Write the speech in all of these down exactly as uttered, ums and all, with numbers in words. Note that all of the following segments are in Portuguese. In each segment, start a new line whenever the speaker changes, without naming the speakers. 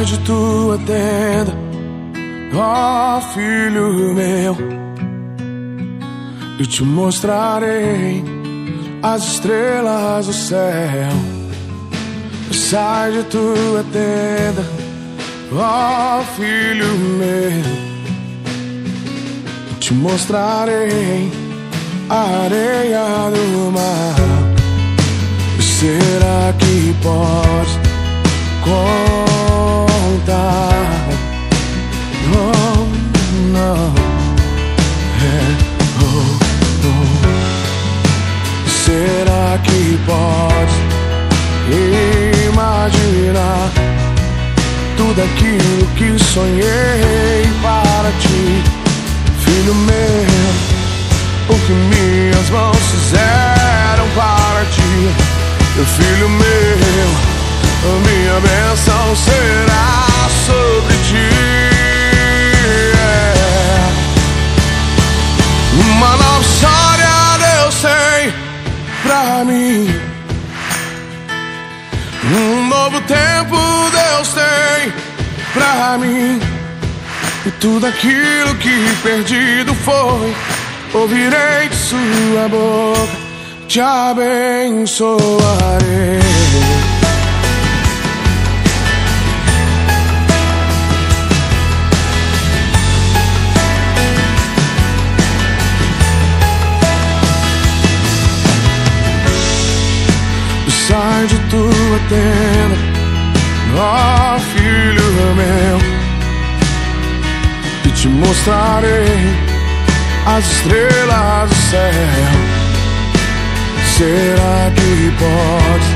de tua tenda, ó filho meu, e te mostrarei as estrelas do céu. Sai de tua tenda, ó filho meu, e te mostrarei a areia do mar. Será que podes contar? Oh, não. É, oh, oh. Será que podes imaginar tudo aquilo que sonhei para ti, filho meu? O que minhas mãos fizeram para ti, meu filho meu, a minha bênção será sobre ti. Yeah. Uma nova história Deus tem pra mim, um novo tempo Deus tem pra mim, e tudo aquilo que perdido foi, ouvirei de sua boca, te abençoarei. Sai de tua tenda, ó filho meu, e te mostrarei as estrelas do céu. Será que podes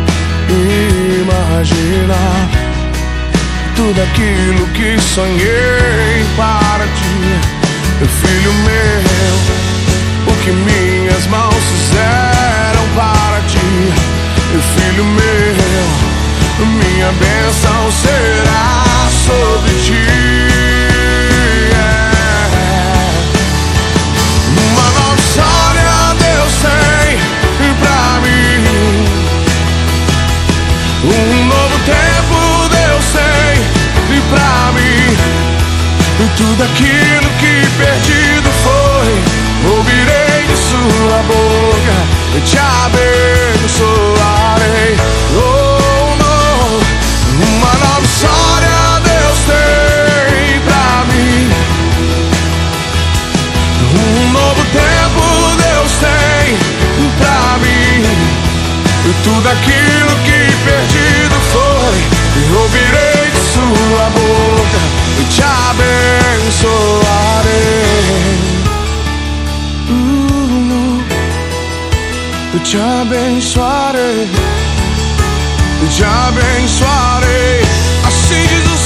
imaginar tudo aquilo que sonhei para ti, meu filho meu? O que minhas mãos fizeram para ti, meu filho meu, minha bênção será sobre ti. Uma nova história Deus tem pra mim, um novo tempo Deus tem pra mim, e tudo aquilo que perdido foi, ouvirei de sua boca, eu te abençoarei. Oh, não, uma nova história Deus tem pra mim, um novo tempo Deus tem pra mim, e tudo aquilo que perdido foi, eu ouvirei de sua boca, eu te abençoarei. Eu te abençoarei, eu te abençoarei, assim diz o